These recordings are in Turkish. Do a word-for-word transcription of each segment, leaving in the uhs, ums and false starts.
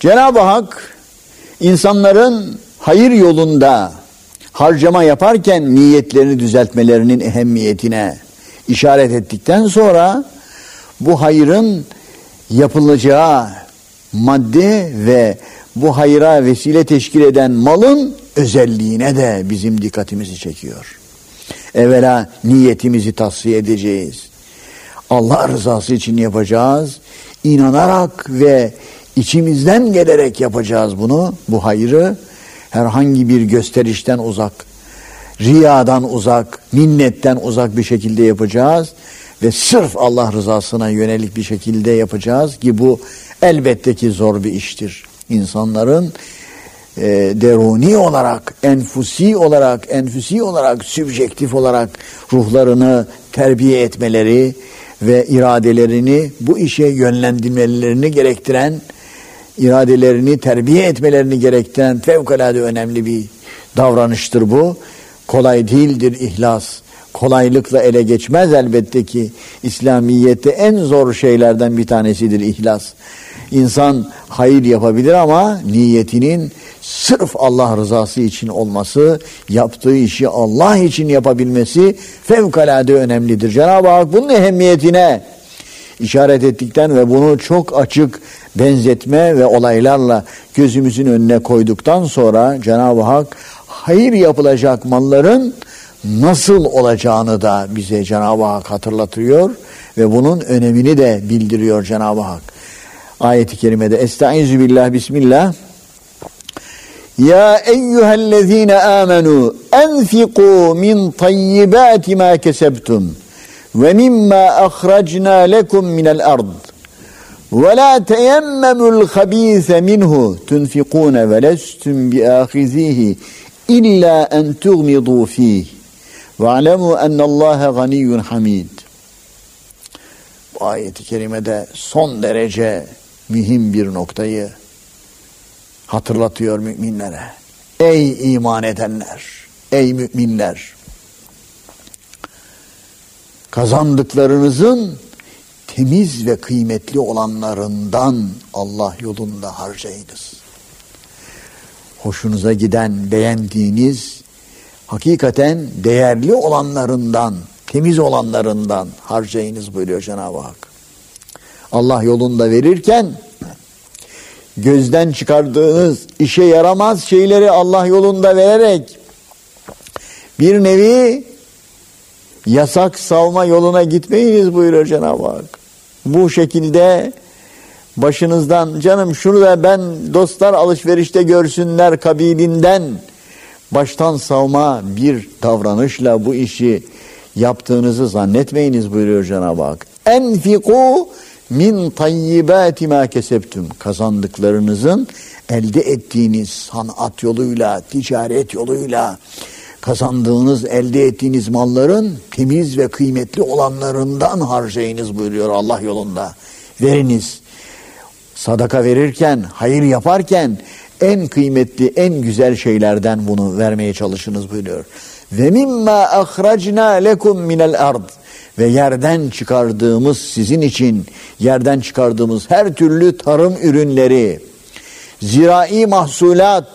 Cenab-ı Hak insanların hayır yolunda harcama yaparken niyetlerini düzeltmelerinin ehemmiyetine işaret ettikten sonra bu hayırın yapılacağı madde ve bu hayra vesile teşkil eden malın özelliğine de bizim dikkatimizi çekiyor. Evvela niyetimizi tasfiye edeceğiz. Allah rızası için yapacağız. İnanarak ve içimizden gelerek yapacağız bunu, bu hayrı. Herhangi bir gösterişten uzak, riyadan uzak, minnetten uzak bir şekilde yapacağız. Ve sırf Allah rızasına yönelik bir şekilde yapacağız ki bu elbette ki zor bir iştir. İnsanların e, deruni olarak, enfusi olarak, enfusi olarak, sübjektif olarak ruhlarını terbiye etmeleri ve iradelerini bu işe yönlendirmelerini gerektiren, iradelerini terbiye etmelerini gerektiren fevkalade önemli bir davranıştır bu. Kolay değildir ihlas. Kolaylıkla ele geçmez elbette ki. İslamiyet'te en zor şeylerden bir tanesidir ihlas. İnsan hayır yapabilir ama niyetinin sırf Allah rızası için olması, yaptığı işi Allah için yapabilmesi fevkalade önemlidir. Cenab-ı Hak bunun ehemmiyetine işaret ettikten ve bunu çok açık benzetme ve olaylarla gözümüzün önüne koyduktan sonra Cenab-ı Hak hayır yapılacak malların nasıl olacağını da bize Cenab-ı Hak hatırlatıyor ve bunun önemini de bildiriyor Cenab-ı Hak. Ayet-i kerimede Estaizu billah bismillah. Ya eyyühellezine amenu enfiqu min tayyibati ma kesebtum ve mimma ahracna lekum minel ard ve la teyemmemul habîse minhu tunfikûne ve lestum biâhizihi illa en tuğmidû fîh ve alemu ennallâhe ganiyyun hamid. Bu ayet-i kerimede son derece mühim bir noktayı hatırlatıyor müminlere. Ey iman edenler, ey müminler, kazandıklarınızın temiz ve kıymetli olanlarından Allah yolunda harcayınız. Hoşunuza giden, beğendiğiniz, hakikaten değerli olanlarından, temiz olanlarından harcayınız buyuruyor Cenab-ı Hak. Allah yolunda verirken gözden çıkardığınız işe yaramaz şeyleri Allah yolunda vererek bir nevi yasak savma yoluna gitmeyiniz buyuruyor Cenab-ı Hak. Bu şekilde başınızdan canım şunu da ben dostlar alışverişte görsünler kabilinden baştan savma bir davranışla bu işi yaptığınızı zannetmeyiniz buyuruyor Cenab-ı Hak. Enfiku min tayyibati ma kesebtum. Kazandıklarınızın elde ettiğiniz sanat yoluyla, ticaret yoluyla kazandığınız, elde ettiğiniz malların temiz ve kıymetli olanlarından harcayınız buyuruyor Allah yolunda. Veriniz. Sadaka verirken, hayır yaparken en kıymetli, en güzel şeylerden bunu vermeye çalışınız buyuruyor. Ve mimma ahracna lekum minel ard. Ve yerden çıkardığımız sizin için, yerden çıkardığımız her türlü tarım ürünleri, zirai mahsulat,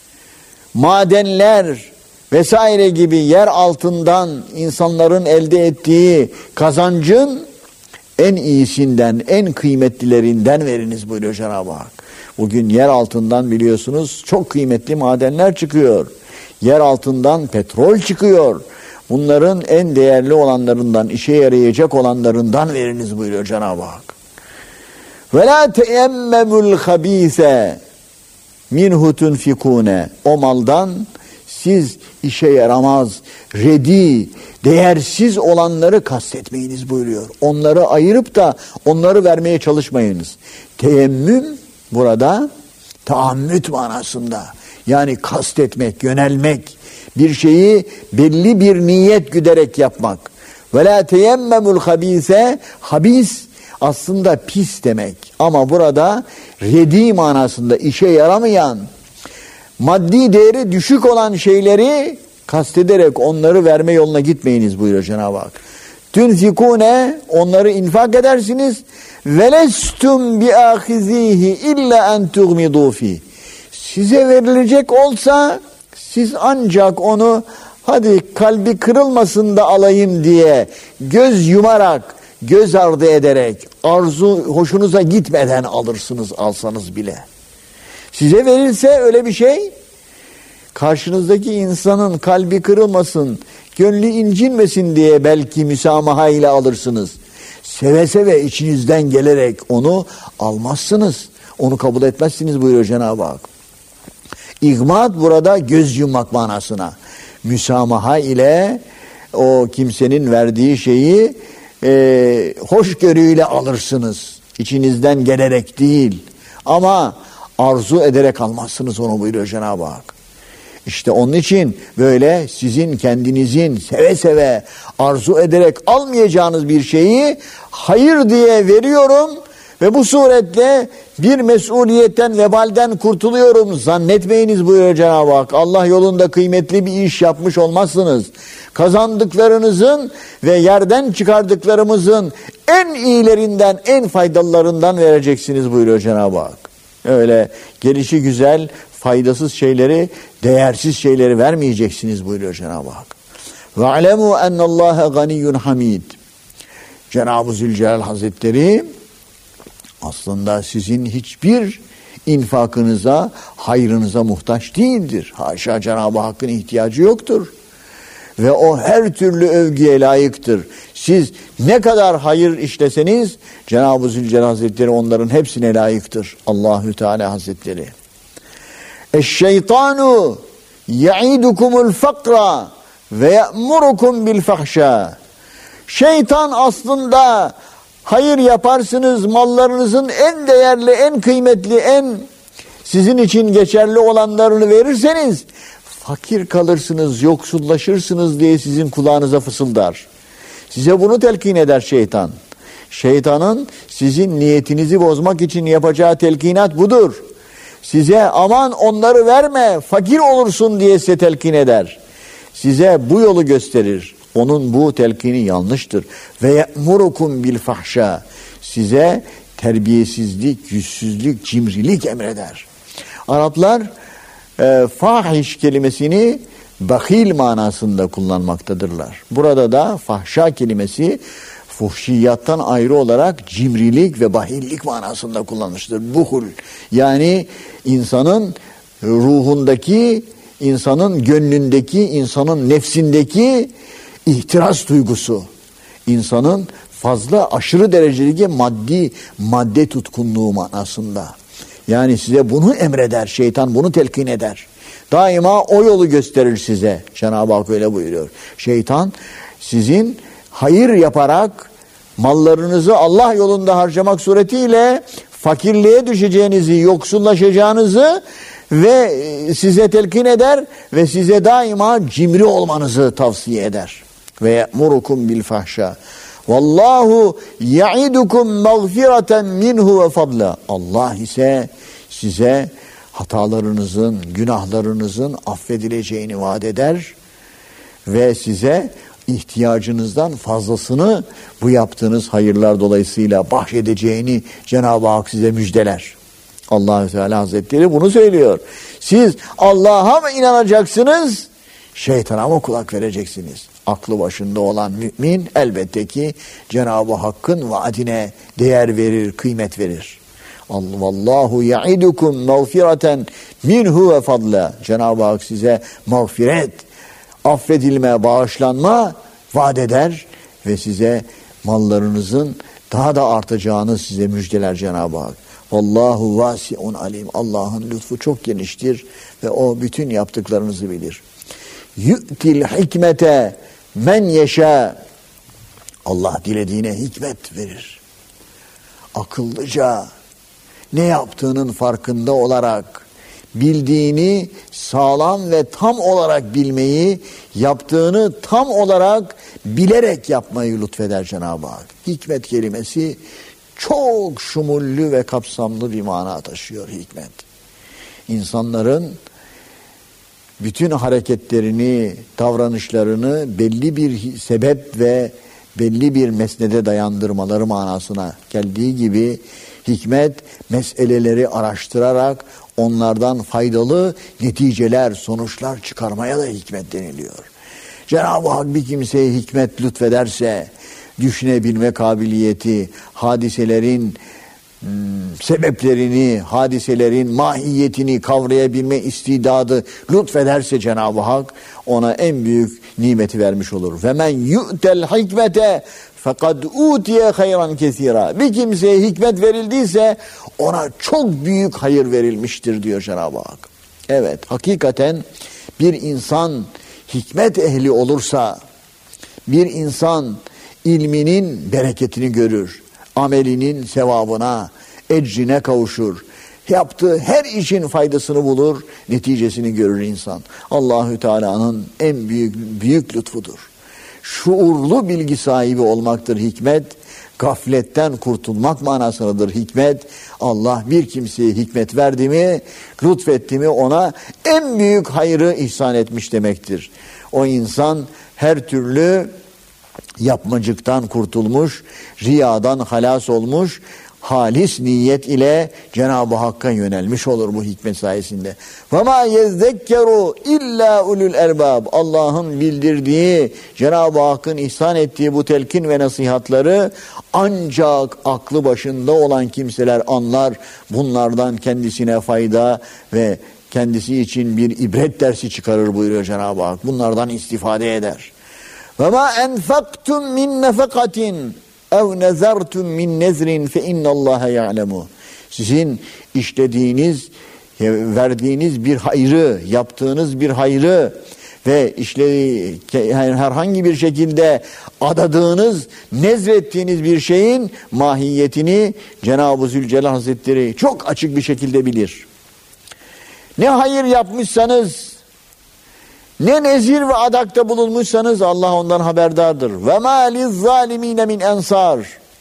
madenler vesaire gibi yer altından insanların elde ettiği kazancın en iyisinden, en kıymetlilerinden veriniz buyuruyor Cenab-ı Hak. Bugün yer altından biliyorsunuz çok kıymetli madenler çıkıyor. Yer altından petrol çıkıyor. Bunların en değerli olanlarından, işe yarayacak olanlarından veriniz buyuruyor Cenab-ı Hak. Ve la teyemmemul habîse minhu tunfikûne. O maldan siz işe yaramaz, redi, değersiz olanları kastetmeyiniz buyuruyor. Onları ayırıp da onları vermeye çalışmayınız. Teyemmüm burada taammüt manasında. Yani kastetmek, yönelmek, bir şeyi belli bir niyet güderek yapmak. Ve la teyemmemul habîse, habis aslında pis demek. Ama burada redi manasında işe yaramayan, maddi değeri düşük olan şeyleri kastederek onları verme yoluna gitmeyiniz buyuruyor Cenab-ı Hak. Tunfikune, onları infak edersiniz. Ve lestum biahizihi illa en tuğmidu fi. Size verilecek olsa siz ancak onu hadi kalbi kırılmasın da alayım diye göz yumarak, göz ardı ederek, arzu hoşunuza gitmeden alırsınız, alsanız bile. Size verilse öyle bir şey, karşınızdaki insanın kalbi kırılmasın, gönlü incinmesin diye belki müsamaha ile alırsınız. Seve seve içinizden gelerek onu almazsınız. Onu kabul etmezsiniz buyuruyor Cenab-ı Hak. İgmat burada göz yummak manasına. Müsamaha ile o kimsenin verdiği şeyi e, hoşgörüyle alırsınız. İçinizden gelerek değil. Ama arzu ederek almazsınız onu buyuruyor Cenab-ı Hak. İşte onun için böyle sizin kendinizin seve seve arzu ederek almayacağınız bir şeyi hayır diye veriyorum ve bu suretle bir mesuliyetten, vebalden kurtuluyorum zannetmeyiniz buyuruyor Cenab-ı Hak. Allah yolunda kıymetli bir iş yapmış olmazsınız. Kazandıklarınızın ve yerden çıkardıklarımızın en iyilerinden, en faydalılarından vereceksiniz buyuruyor Cenab-ı Hak. Öyle gelişi güzel, faydasız şeyleri, değersiz şeyleri vermeyeceksiniz buyuruyor Cenab-ı Hak. Ve alemu ennallâhe ganiyyun hamid. Cenab-ı Zülcelal Hazretleri aslında sizin hiçbir infakınıza, hayrınıza muhtaç değildir. Haşa, Cenab-ı Hakk'ın ihtiyacı yoktur. Ve o her türlü övgüye layıktır. Siz ne kadar hayır işleseniz Cenab-ı Zülcelal Hazretleri onların hepsine layıktır. Allahü Teala Hazretleri. Eşşeytanu ya'idukumul fakra ve ya'murukum bil fahşa. Şeytan aslında hayır yaparsınız, mallarınızın en değerli, en kıymetli, en sizin için geçerli olanlarını verirseniz fakir kalırsınız, yoksullaşırsınız diye sizin kulağınıza fısıldar. Size bunu telkin eder şeytan. Şeytanın sizin niyetinizi bozmak için yapacağı telkinat budur. Size aman onları verme, fakir olursun diye size telkin eder. Size bu yolu gösterir. Onun bu telkini yanlıştır. Ve ye'murukum bil fahşa. Size terbiyesizlik, yüzsüzlük, cimrilik emreder. Araplar e, fahiş kelimesini bahil manasında kullanmaktadırlar. Burada da fahşa kelimesi fuhşiyattan ayrı olarak cimrilik ve bahillik manasında kullanmıştır. Buhul, yani insanın ruhundaki, insanın gönlündeki, insanın nefsindeki ihtiras duygusu, insanın fazla aşırı derecedeki maddi madde tutkunluğu manasında. Yani size bunu emreder, şeytan bunu telkin eder. Daima o yolu gösterir size. Cenab-ı Hak öyle buyuruyor. Şeytan sizin hayır yaparak mallarınızı Allah yolunda harcamak suretiyle fakirliğe düşeceğinizi, yoksullaşacağınızı ve size telkin eder ve size daima cimri olmanızı tavsiye eder. Ve ye'murukum bil fahşa. Vallahu ya'idukum mağfireten minhu ve fadla. Allah ise size hatalarınızın, günahlarınızın affedileceğini vaat eder ve size ihtiyacınızdan fazlasını bu yaptığınız hayırlar dolayısıyla bahşedeceğini Cenab-ı Hak size müjdeler. Allah-u Teala Hazretleri bunu söylüyor. Siz Allah'a mı inanacaksınız, şeytana mı kulak vereceksiniz? Aklı başında olan mümin elbette ki Cenab-ı Hakk'ın vaadine değer verir, kıymet verir. Vallahu ya'idukum mağfireten minhu ve fadla. Cenab-ı Hak size mağfiret, affedilme, bağışlanma vaat eder ve size mallarınızın daha da artacağını size müjdeler Cenab-ı Hak. Vallahu vasiun alim. Allah'ın lütfu çok geniştir ve o bütün yaptıklarınızı bilir. Yu'til hikmete men yeşâ. Allah dilediğine hikmet verir. Akıllıca ne yaptığının farkında olarak bildiğini sağlam ve tam olarak bilmeyi, yaptığını tam olarak bilerek yapmayı lütfeder Cenab-ı Hak. Hikmet kelimesi çok şumullü ve kapsamlı bir mana taşıyor hikmet. İnsanların bütün hareketlerini, davranışlarını belli bir sebep ve belli bir mesnede dayandırmaları manasına geldiği gibi hikmet meseleleri araştırarak onlardan faydalı neticeler, sonuçlar çıkarmaya da hikmet deniliyor. Cenab-ı Hak bir kimseye hikmet lütfederse düşünebilme kabiliyeti, hadiselerin hmm, sebeplerini, hadiselerin mahiyetini kavrayabilme istidadı lütfederse Cenab-ı Hak ona en büyük nimeti vermiş olur. Ve men yu'tel hikmete fekad utiye hayran kesira. Bir kimseye hikmet verildiyse ona çok büyük hayır verilmiştir diyor Cenab-ı Hak. Evet, hakikaten bir insan hikmet ehli olursa, bir insan ilminin bereketini görür, amelinin sevabına, ecrine kavuşur, yaptığı her işin faydasını bulur, neticesini görür insan. Allahü Teala'nın en büyük büyük lütfudur. Şuurlu bilgi sahibi olmaktır hikmet, gafletten kurtulmak manasındadır hikmet. Allah bir kimseye hikmet verdi mi, lütfetti mi ona en büyük hayrı ihsan etmiş demektir. O insan her türlü yapmacıktan kurtulmuş, riyadan halas olmuş, halis niyet ile Cenab-ı Hakk'a yönelmiş olur bu hikmet sayesinde. وَمَا يَذَّكَّرُوا اِلَّا اُلُوا الْاَلْبَابِ. Allah'ın bildirdiği, Cenab-ı Hakk'ın ihsan ettiği bu telkin ve nasihatları ancak aklı başında olan kimseler anlar. Bunlardan kendisine fayda ve kendisi için bir ibret dersi çıkarır buyuruyor Cenab-ı Hak. Bunlardan istifade eder. وَمَا اَنْفَقْتُمْ مِنْ نَفَقَةٍ ev nezertum min nezrin fe innallaha ya'lemu. Sizin işlediğiniz, verdiğiniz bir hayrı, yaptığınız bir hayrı ve işlediği herhangi bir şekilde adadığınız, nezrettiğiniz bir şeyin mahiyetini Cenab-ı Zülcelal Hazretleri çok açık bir şekilde bilir. Ne hayır yapmışsanız, ne nezir ve adakta bulunmuşsanız Allah ondan haberdardır. Ve ma lizzâlimîne min ensar.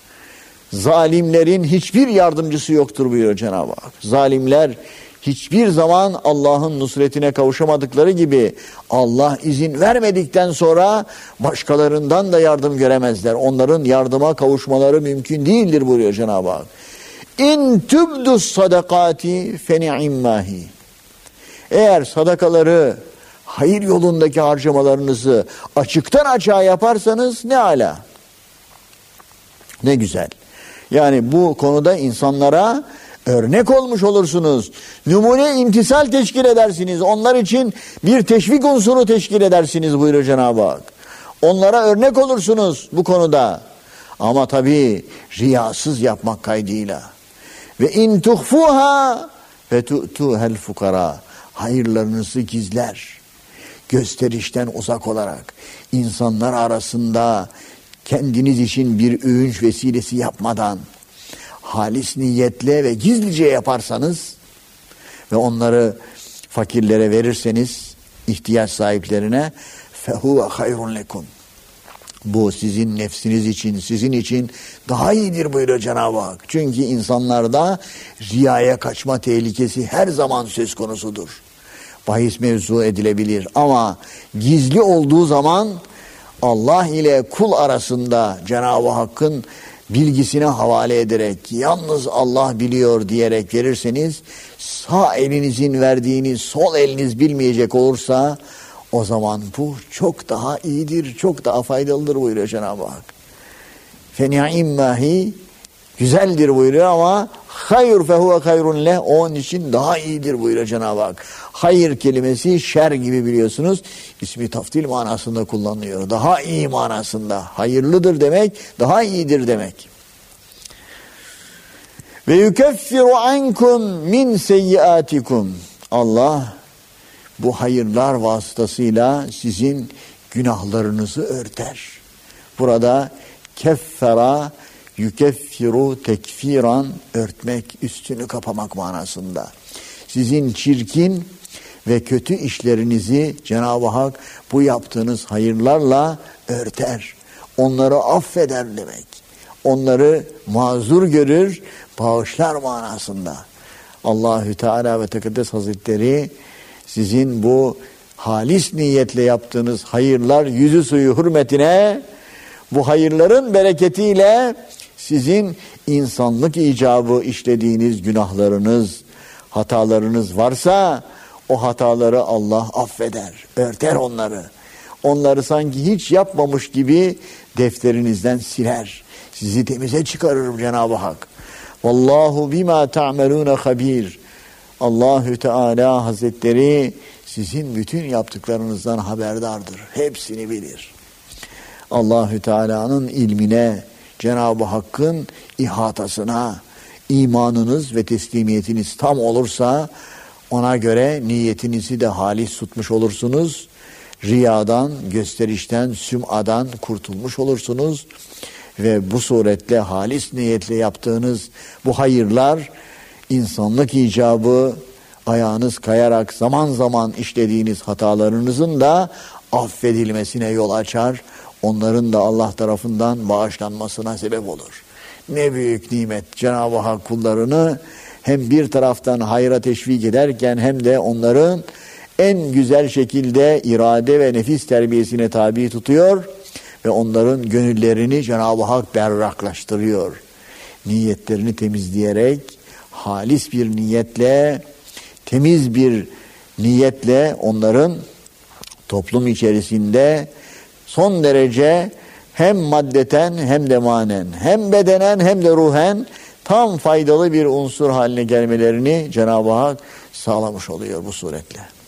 Zalimlerin hiçbir yardımcısı yoktur buyuruyor Cenab-ı Hak. Zalimler hiçbir zaman Allah'ın nusretine kavuşamadıkları gibi Allah izin vermedikten sonra başkalarından da yardım göremezler. Onların yardıma kavuşmaları mümkün değildir buyuruyor Cenab-ı Hak. İn tübdus sadakati fe ni'immahi. Eğer sadakaları, hayır yolundaki harcamalarınızı açıktan açığa yaparsanız ne ala. Ne güzel. Yani bu konuda insanlara örnek olmuş olursunuz. Numune imtisal teşkil edersiniz. Onlar için bir teşvik unsuru teşkil edersiniz buyuruyor Cenab-ı Hak. Onlara örnek olursunuz bu konuda. Ama tabii riyasız yapmak kaydıyla. Ve in tuhfuha ve tu'tuhel fukara. Hayırlarınızı gizler. Gösterişten uzak olarak insanlar arasında kendiniz için bir övünç vesilesi yapmadan halis niyetle ve gizlice yaparsanız ve onları fakirlere verirseniz, ihtiyaç sahiplerine, fehuve hayrun lekum. Bu sizin nefsiniz için, sizin için daha iyidir buyuruyor Cenab-ı Hak. Çünkü insanlarda riyaya kaçma tehlikesi her zaman söz konusudur. Bahis mevzu edilebilir ama gizli olduğu zaman Allah ile kul arasında Cenab-ı Hakk'ın bilgisine havale ederek, yalnız Allah biliyor diyerek verirseniz, sağ elinizin verdiğini sol eliniz bilmeyecek olursa o zaman bu çok daha iyidir, çok daha faydalıdır buyuruyor Cenab-ı Hak. Feni'immahi güzeldir buyuruyor ama hayır fehuve hayrun leh, onun için daha iyidir buyuruyor Cenab-ı Hak. Hayır kelimesi şer gibi biliyorsunuz ismi taftil manasında kullanılıyor. Daha iyi manasında. Hayırlıdır demek, daha iyidir demek. Ve yukeffiru ankum min seyyiatikum. Allah bu hayırlar vasıtasıyla sizin günahlarınızı örter. Burada keffera yukeffiru tekfiran, örtmek, üstünü kapamak manasında. Sizin çirkin ve kötü işlerinizi Cenab-ı Hak bu yaptığınız hayırlarla örter. Onları affeder demek. Onları mazur görür, bağışlar manasında. Allahü Teala ve Tekaddes Hazretleri sizin bu halis niyetle yaptığınız hayırlar yüzü suyu hürmetine Bu hayırların bereketiyle sizin insanlık icabı işlediğiniz günahlarınız, hatalarınız varsa o hataları Allah affeder, örter onları. Onları sanki hiç yapmamış gibi defterinizden siler. Sizi temize çıkarır Cenab-ı Hak. Vallahu bima ta'melun habir. Allahü Teala Hazretleri sizin bütün yaptıklarınızdan haberdardır. Hepsini bilir. Allahü Teala'nın ilmine, Cenab-ı Hakk'ın ihatasına imanınız ve teslimiyetiniz tam olursa ona göre niyetinizi de halis tutmuş olursunuz. Riyadan, gösterişten, süm'adan kurtulmuş olursunuz. Ve bu suretle halis niyetle yaptığınız bu hayırlar insanlık icabı ayağınız kayarak zaman zaman işlediğiniz hatalarınızın da affedilmesine yol açar. Onların da Allah tarafından bağışlanmasına sebep olur. Ne büyük nimet Cenab-ı Hak kullarını hem bir taraftan hayra teşvik ederken hem de onların en güzel şekilde irade ve nefis terbiyesine tabi tutuyor ve onların gönüllerini Cenab-ı Hak berraklaştırıyor. Niyetlerini temizleyerek halis bir niyetle, temiz bir niyetle onların toplum içerisinde son derece hem maddeten hem de manen, hem bedenen hem de ruhen tam faydalı bir unsur haline gelmelerini Cenab-ı Hak sağlamış oluyor bu suretle.